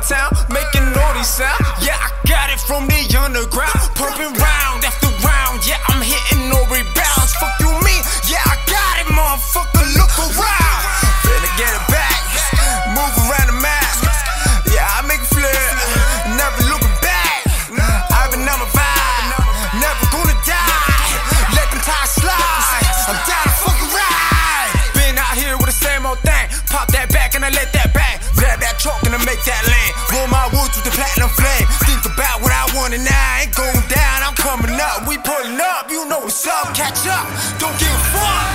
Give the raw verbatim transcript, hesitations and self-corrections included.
town, making all these sound. Yeah, I got it from the underground, pumping round after round. Yeah, I'm hitting no rebounds. Fuck you me, yeah, I got it, motherfucker. Look around, finna get it back, move around the map. Yeah, I make it flip, never looking back. I've been on my vibe, never gonna die. Let them tires slide, I'm down to fucking ride. Been out here with the same old thing. Pop that back and I let that bang. Grab that chalk and I make that lane. Roll my woods with the platinum flame. Think about what I want and I ain't going down. I'm coming up, we pulling up. You know what's up, catch up, don't give a fuck.